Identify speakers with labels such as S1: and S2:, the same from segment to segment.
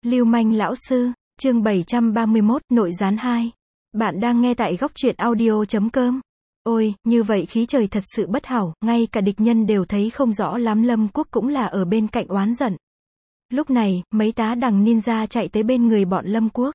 S1: Lưu manh lão sư, chương 731, nội gián 2. Bạn đang nghe tại góc truyện audio.com. Ôi, như vậy khí trời thật sự bất hảo, ngay cả địch nhân đều thấy không rõ lắm. Lâm Quốc cũng là ở bên cạnh oán giận. Lúc này, mấy tá đằng ninja chạy tới bên người bọn Lâm Quốc.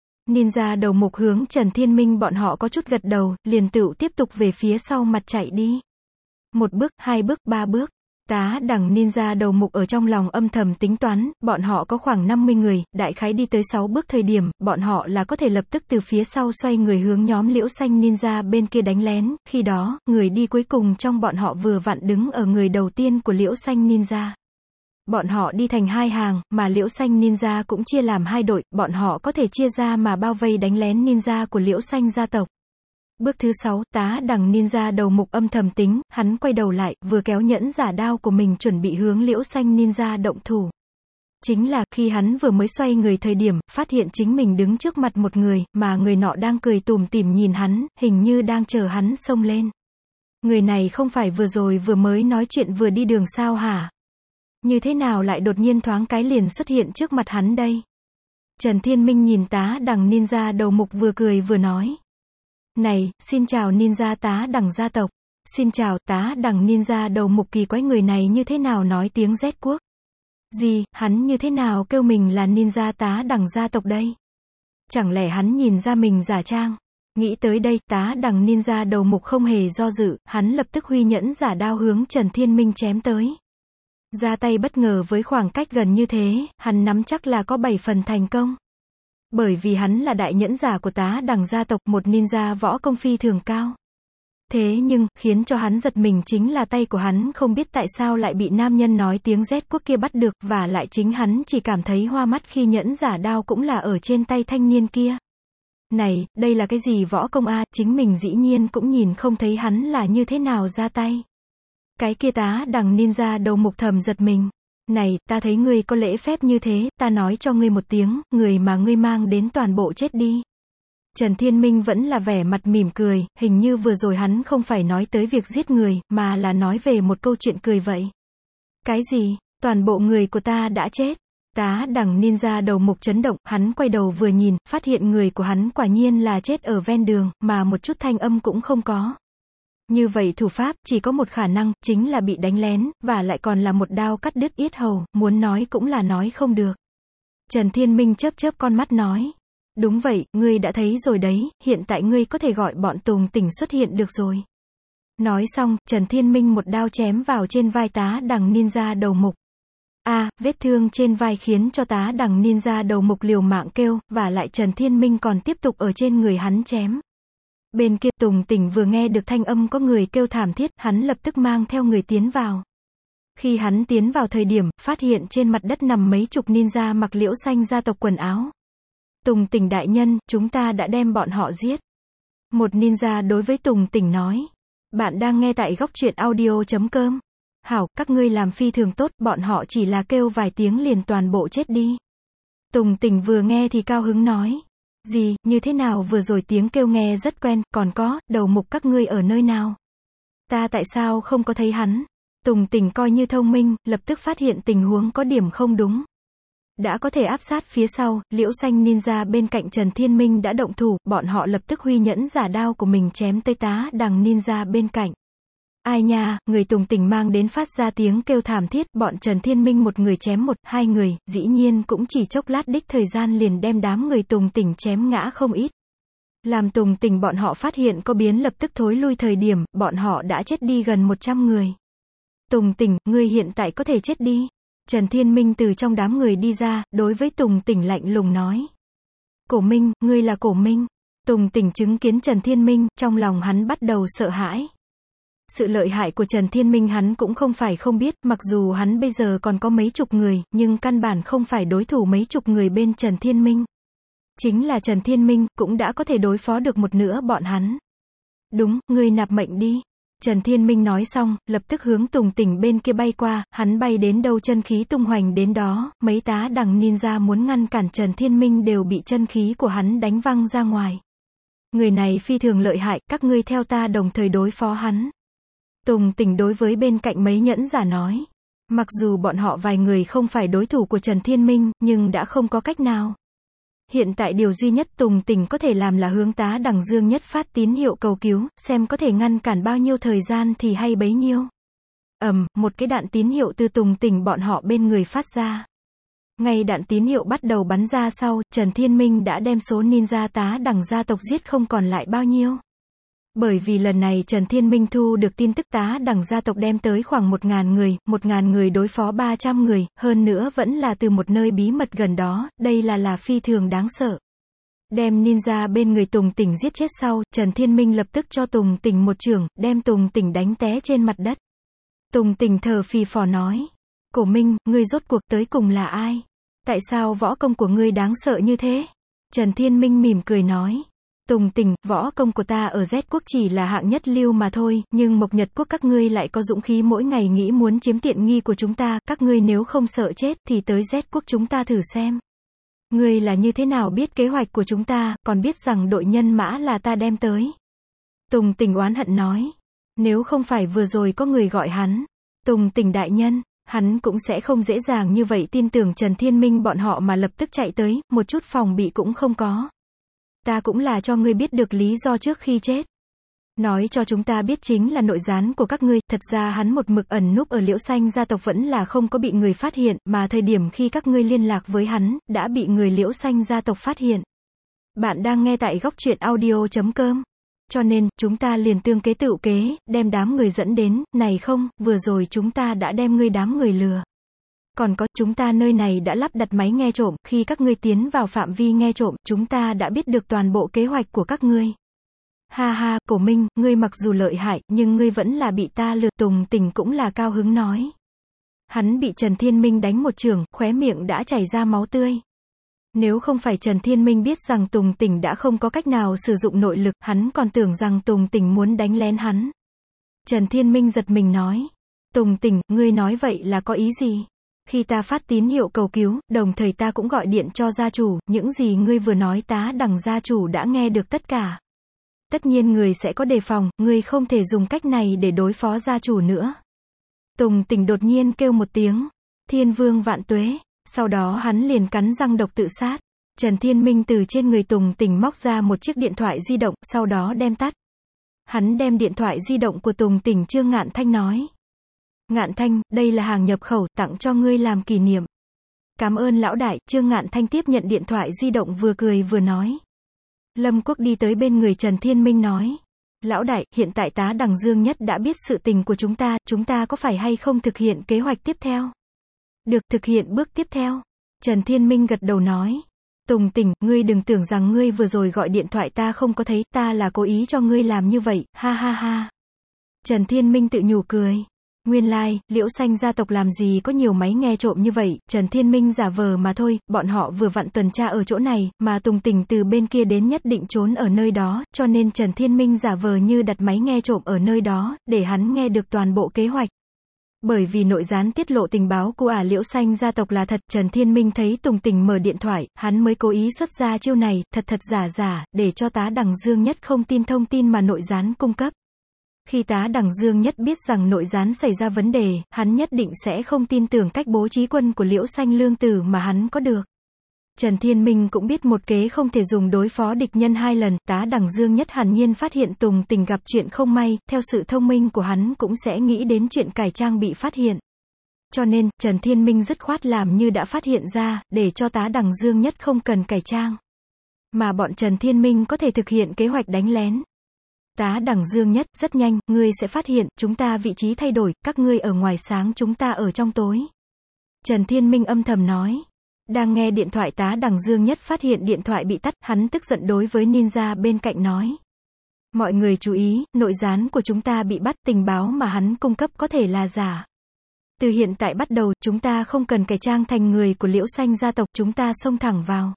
S1: Ninja đầu mục hướng Trần Thiên Minh bọn họ có chút gật đầu, liền tựu tiếp tục về phía sau mặt chạy đi. Một bước, hai bước, ba bước. Tá đằng ninja đầu mục ở trong lòng âm thầm tính toán, bọn họ có khoảng 50 người, đại khái đi tới 6 bước thời điểm, bọn họ là có thể lập tức từ phía sau xoay người hướng nhóm Liễu Xanh ninja bên kia đánh lén, khi đó, người đi cuối cùng trong bọn họ vừa vặn đứng ở người đầu tiên của Liễu Xanh ninja. Bọn họ đi thành hai hàng, mà Liễu Xanh ninja cũng chia làm hai đội, bọn họ có thể chia ra mà bao vây đánh lén ninja của Liễu Xanh gia tộc. Bước thứ 6, tá đằng ninja đầu mục âm thầm tính, hắn quay đầu lại, vừa kéo nhẫn giả đao của mình chuẩn bị hướng Liễu Xanh ninja động thủ. Chính là, khi hắn vừa mới xoay người thời điểm, phát hiện chính mình đứng trước mặt một người, mà người nọ đang cười tủm tỉm nhìn hắn, hình như đang chờ hắn xông lên. Người này không phải vừa rồi vừa mới nói chuyện vừa đi đường sao hả? Như thế nào lại đột nhiên thoáng cái liền xuất hiện trước mặt hắn đây? Trần Thiên Minh nhìn tá đằng ninja đầu mục vừa cười vừa nói. Này, xin chào ninja tá đằng gia tộc. Xin chào, tá đằng ninja đầu mục kỳ quái, người này như thế nào nói tiếng Z quốc? Gì, hắn như thế nào kêu mình là ninja tá đằng gia tộc đây? Chẳng lẽ hắn nhìn ra mình giả trang? Nghĩ tới đây, tá đằng ninja đầu mục không hề do dự, hắn lập tức huy nhẫn giả đao hướng Trần Thiên Minh chém tới. Ra tay bất ngờ với khoảng cách gần như thế, hắn nắm chắc là có 7 phần thành công. Bởi vì hắn là đại nhẫn giả của tá đằng gia tộc, một ninja võ công phi thường cao. Thế nhưng, khiến cho hắn giật mình chính là tay của hắn không biết tại sao lại bị nam nhân nói tiếng Z quốc kia bắt được, và lại chính hắn chỉ cảm thấy hoa mắt khi nhẫn giả đao cũng là ở trên tay thanh niên kia. Này, đây là cái gì võ công a? Chính mình dĩ nhiên cũng nhìn không thấy hắn là như thế nào ra tay. Cái kia tá đằng ninja đầu mục thầm giật mình. Này, ta thấy ngươi có lễ phép như thế, ta nói cho ngươi một tiếng, người mà ngươi mang đến toàn bộ chết đi. Trần Thiên Minh vẫn là vẻ mặt mỉm cười, hình như vừa rồi hắn không phải nói tới việc giết người, mà là nói về một câu chuyện cười vậy. Cái gì? Toàn bộ người của ta đã chết. Tá đằng ninja đầu mục chấn động, hắn quay đầu vừa nhìn, phát hiện người của hắn quả nhiên là chết ở ven đường, mà một chút thanh âm cũng không có. Như vậy thủ pháp, chỉ có một khả năng, chính là bị đánh lén, và lại còn là một đao cắt đứt yết hầu, muốn nói cũng là nói không được. Trần Thiên Minh chớp chớp con mắt nói. Đúng vậy, ngươi đã thấy rồi đấy, hiện tại ngươi có thể gọi bọn Tùng Tỉnh xuất hiện được rồi. Nói xong, Trần Thiên Minh một đao chém vào trên vai tá đằng ninja đầu mục. Vết thương trên vai khiến cho tá đằng ninja đầu mục liều mạng kêu, và lại Trần Thiên Minh còn tiếp tục ở trên người hắn chém. Bên kia Tùng Tỉnh vừa nghe được thanh âm có người kêu thảm thiết, hắn lập tức mang theo người tiến vào. Khi hắn tiến vào thời điểm, phát hiện trên mặt đất nằm mấy chục ninja mặc Liễu Xanh gia tộc quần áo. Tùng Tỉnh đại nhân, chúng ta đã đem bọn họ giết. Một ninja đối với Tùng Tỉnh nói. Bạn đang nghe tại góc truyện audio.com. Hảo, các ngươi làm phi thường tốt, bọn họ chỉ là kêu vài tiếng liền toàn bộ chết đi. Tùng Tỉnh vừa nghe thì cao hứng nói. Gì, như thế nào vừa rồi tiếng kêu nghe rất quen, còn có, đầu mục các ngươi ở nơi nào? Ta tại sao không có thấy hắn? Tùng Tỉnh coi như thông minh, lập tức phát hiện tình huống có điểm không đúng. Đã có thể áp sát phía sau, Liễu Xanh ninja bên cạnh Trần Thiên Minh đã động thủ, bọn họ lập tức huy nhẫn giả đao của mình chém tới tá đằng ninja bên cạnh. Ai nha, người Tùng Tỉnh mang đến phát ra tiếng kêu thảm thiết, bọn Trần Thiên Minh một người chém một, hai người, dĩ nhiên cũng chỉ chốc lát đích thời gian liền đem đám người Tùng Tỉnh chém ngã không ít. Làm Tùng Tỉnh bọn họ phát hiện có biến lập tức thối lui thời điểm, bọn họ đã chết đi gần 100 người. Tùng Tỉnh, ngươi hiện tại có thể chết đi. Trần Thiên Minh từ trong đám người đi ra, đối với Tùng Tỉnh lạnh lùng nói. Cổ Minh, ngươi là Cổ Minh. Tùng Tỉnh chứng kiến Trần Thiên Minh, trong lòng hắn bắt đầu sợ hãi. Sự lợi hại của Trần Thiên Minh hắn cũng không phải không biết, mặc dù hắn bây giờ còn có mấy chục người, nhưng căn bản không phải đối thủ mấy chục người bên Trần Thiên Minh. Chính là Trần Thiên Minh, cũng đã có thể đối phó được một nửa bọn hắn. Đúng, ngươi nạp mệnh đi. Trần Thiên Minh nói xong, lập tức hướng Tùng Tỉnh bên kia bay qua, hắn bay đến đâu chân khí tung hoành đến đó, mấy tá đằng ninja muốn ngăn cản Trần Thiên Minh đều bị chân khí của hắn đánh văng ra ngoài. Người này phi thường lợi hại, các ngươi theo ta đồng thời đối phó hắn. Tùng Tỉnh đối với bên cạnh mấy nhẫn giả nói. Mặc dù bọn họ vài người không phải đối thủ của Trần Thiên Minh, nhưng đã không có cách nào. Hiện tại điều duy nhất Tùng Tỉnh có thể làm là hướng tá Đằng Dương Nhất phát tín hiệu cầu cứu, xem có thể ngăn cản bao nhiêu thời gian thì hay bấy nhiêu. Một cái đạn tín hiệu từ Tùng Tỉnh bọn họ bên người phát ra. Ngay đạn tín hiệu bắt đầu bắn ra sau, Trần Thiên Minh đã đem số ninja tá Đằng gia tộc giết không còn lại bao nhiêu. Bởi vì lần này Trần Thiên Minh thu được tin tức tá Đằng gia tộc đem tới khoảng 1.000 người đối phó 300 người, hơn nữa vẫn là từ một nơi bí mật gần đó, đây là phi thường đáng sợ. Đem ninja bên người Tùng Tỉnh giết chết sau, Trần Thiên Minh lập tức cho Tùng Tỉnh một chưởng, đem Tùng Tỉnh đánh té trên mặt đất. Tùng Tỉnh thở phì phò nói, Cổ Minh, ngươi rốt cuộc tới cùng là ai? Tại sao võ công của ngươi đáng sợ như thế? Trần Thiên Minh mỉm cười nói, Tùng Tỉnh, võ công của ta ở Z quốc chỉ là hạng nhất lưu mà thôi, nhưng Mộc Nhật quốc các ngươi lại có dũng khí mỗi ngày nghĩ muốn chiếm tiện nghi của chúng ta, các ngươi nếu không sợ chết thì tới Z quốc chúng ta thử xem. Ngươi là như thế nào biết kế hoạch của chúng ta, còn biết rằng đội nhân mã là ta đem tới? Tùng Tỉnh oán hận nói, nếu không phải vừa rồi có người gọi hắn, Tùng Tỉnh đại nhân, hắn cũng sẽ không dễ dàng như vậy tin tưởng Trần Thiên Minh bọn họ mà lập tức chạy tới, một chút phòng bị cũng không có. Ta cũng là cho ngươi biết được lý do trước khi chết. Nói cho chúng ta biết chính là nội gián của các ngươi, thật ra hắn một mực ẩn núp ở Liễu Xanh gia tộc vẫn là không có bị người phát hiện, mà thời điểm khi các ngươi liên lạc với hắn, đã bị người Liễu Xanh gia tộc phát hiện. Bạn đang nghe tại góc truyện audio.com. Cho nên, chúng ta liền tương kế tựu kế, đem đám người dẫn đến, này không, vừa rồi chúng ta đã đem ngươi đám người lừa. Còn có, chúng ta nơi này đã lắp đặt máy nghe trộm, khi các ngươi tiến vào phạm vi nghe trộm, chúng ta đã biết được toàn bộ kế hoạch của các ngươi. Ha ha, Cổ Minh, ngươi mặc dù lợi hại, nhưng ngươi vẫn là bị ta lừa. Tùng Tỉnh cũng là cao hứng nói. Hắn bị Trần Thiên Minh đánh một chưởng, khóe miệng đã chảy ra máu tươi. Nếu không phải Trần Thiên Minh biết rằng Tùng Tỉnh đã không có cách nào sử dụng nội lực, hắn còn tưởng rằng Tùng Tỉnh muốn đánh lén hắn. Trần Thiên Minh giật mình nói. Tùng Tỉnh, ngươi nói vậy là có ý gì? Khi ta phát tín hiệu cầu cứu, đồng thời ta cũng gọi điện cho gia chủ, những gì ngươi vừa nói tá Đằng gia chủ đã nghe được tất cả. Tất nhiên người sẽ có đề phòng, ngươi không thể dùng cách này để đối phó gia chủ nữa. Tùng Tỉnh đột nhiên kêu một tiếng, Thiên Vương vạn tuế, sau đó hắn liền cắn răng độc tự sát. Trần Thiên Minh từ trên người Tùng Tỉnh móc ra một chiếc điện thoại di động, sau đó đem tắt. Hắn đem điện thoại di động của Tùng Tỉnh Trương Ngạn Thanh nói. Ngạn Thanh, đây là hàng nhập khẩu, tặng cho ngươi làm kỷ niệm. Cảm ơn lão đại. Trương Ngạn Thanh tiếp nhận điện thoại di động vừa cười vừa nói. Lâm Quốc đi tới bên người Trần Thiên Minh nói. Lão đại, hiện tại tá Đằng Dương Nhất đã biết sự tình của chúng ta có phải hay không thực hiện kế hoạch tiếp theo? Được, thực hiện bước tiếp theo. Trần Thiên Minh gật đầu nói. Tùng Tỉnh, ngươi đừng tưởng rằng ngươi vừa rồi gọi điện thoại ta không có thấy, ta là cố ý cho ngươi làm như vậy, ha ha ha. Trần Thiên Minh tự nhủ cười. Nguyên lai, Liễu Xanh gia tộc làm gì có nhiều máy nghe trộm như vậy, Trần Thiên Minh giả vờ mà thôi, bọn họ vừa vặn tuần tra ở chỗ này, mà Tùng Tỉnh từ bên kia đến nhất định trốn ở nơi đó, cho nên Trần Thiên Minh giả vờ như đặt máy nghe trộm ở nơi đó, để hắn nghe được toàn bộ kế hoạch. Bởi vì nội gián tiết lộ tình báo của Liễu Xanh gia tộc là thật, Trần Thiên Minh thấy Tùng Tỉnh mở điện thoại, hắn mới cố ý xuất ra chiêu này, thật giả, để cho tá Đằng Dương Nhất không tin thông tin mà nội gián cung cấp. Khi tá Đằng Dương Nhất biết rằng nội gián xảy ra vấn đề, hắn nhất định sẽ không tin tưởng cách bố trí quân của Liễu Xanh Lương Tử mà hắn có được. Trần Thiên Minh cũng biết một kế không thể dùng đối phó địch nhân hai lần, tá Đằng Dương Nhất hẳn nhiên phát hiện Tùng Tỉnh gặp chuyện không may, theo sự thông minh của hắn cũng sẽ nghĩ đến chuyện cải trang bị phát hiện. Cho nên, Trần Thiên Minh dứt khoát làm như đã phát hiện ra, để cho tá Đằng Dương Nhất không cần cải trang. Mà bọn Trần Thiên Minh có thể thực hiện kế hoạch đánh lén. Tá Đằng Dương Nhất, rất nhanh, ngươi sẽ phát hiện, chúng ta vị trí thay đổi, các ngươi ở ngoài sáng chúng ta ở trong tối. Trần Thiên Minh âm thầm nói. Đang nghe điện thoại tá Đằng Dương Nhất phát hiện điện thoại bị tắt, hắn tức giận đối với ninja bên cạnh nói. Mọi người chú ý, nội gián của chúng ta bị bắt, tình báo mà hắn cung cấp có thể là giả. Từ hiện tại bắt đầu, chúng ta không cần cải trang thành người của Liễu Xanh gia tộc, chúng ta xông thẳng vào.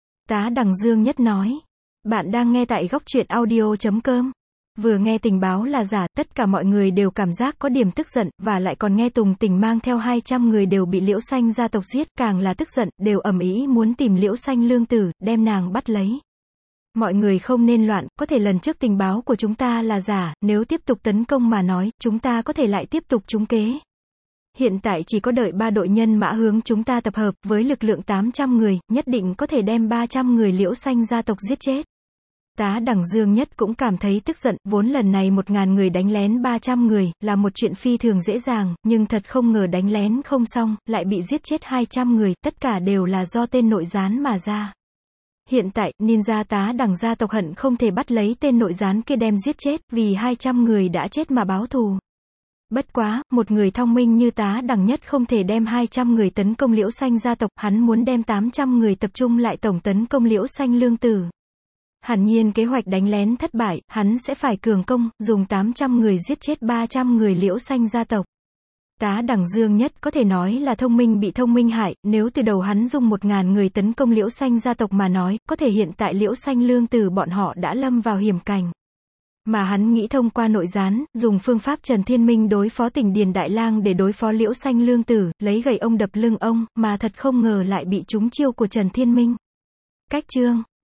S1: Tá Đằng Dương Nhất nói. Bạn đang nghe tại góc truyện audio.com. Vừa nghe tình báo là giả, tất cả mọi người đều cảm giác có điểm tức giận, và lại còn nghe Tùng Tỉnh mang theo 200 người đều bị Liễu Xanh gia tộc giết, càng là tức giận, đều ầm ĩ muốn tìm Liễu Xanh Lương Tử, đem nàng bắt lấy. Mọi người không nên loạn, có thể lần trước tình báo của chúng ta là giả, nếu tiếp tục tấn công mà nói, chúng ta có thể lại tiếp tục trúng kế. Hiện tại chỉ có đợi 3 đội nhân mã hướng chúng ta tập hợp, với lực lượng 800 người, nhất định có thể đem 300 người Liễu Xanh gia tộc giết chết. Tá Đẳng Dương Nhất cũng cảm thấy tức giận, vốn lần này 1000 người đánh lén 300 người, là một chuyện phi thường dễ dàng, nhưng thật không ngờ đánh lén không xong, lại bị giết chết 200 người, tất cả đều là do tên nội gián mà ra. Hiện tại, ninja Tá Đẳng gia tộc hận không thể bắt lấy tên nội gián kia đem giết chết, vì 200 người đã chết mà báo thù. Bất quá, một người thông minh như Tá Đẳng Nhất không thể đem 200 người tấn công Liễu Xanh gia tộc, hắn muốn đem 800 người tập trung lại tổng tấn công Liễu Xanh Lương Tử. Hẳn nhiên kế hoạch đánh lén thất bại, hắn sẽ phải cường công, dùng 800 người giết chết 300 người Liễu Xanh gia tộc. Tá Đẳng Dương Nhất có thể nói là thông minh bị thông minh hại, nếu từ đầu hắn dùng 1000 người tấn công Liễu Xanh gia tộc mà nói, có thể hiện tại Liễu Xanh Lương Tử bọn họ đã lâm vào hiểm cảnh. Mà hắn nghĩ thông qua nội gián, dùng phương pháp Trần Thiên Minh đối phó Tỉnh Điền Đại Lang để đối phó Liễu Xanh Lương Tử, lấy gậy ông đập lưng ông, mà thật không ngờ lại bị trúng chiêu của Trần Thiên Minh. Cách chương